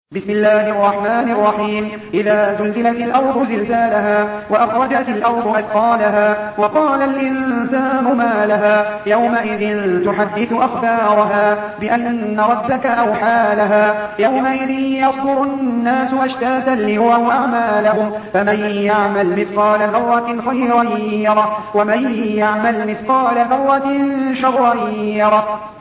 بسم الله الرحمن الرحيم إذا زلزلت الأرض زلزالها وأخرجت الأرض أثقالها وقال الإنسان ما لها يومئذ تحدث أخبارها بأن ربك أوحى لها يومئذ يصدر الناس أشتاتا ليروا أعمالهم فمن يعمل مثقال ذرة خيرا يره ومن يعمل مثقال ذرة شرا يره.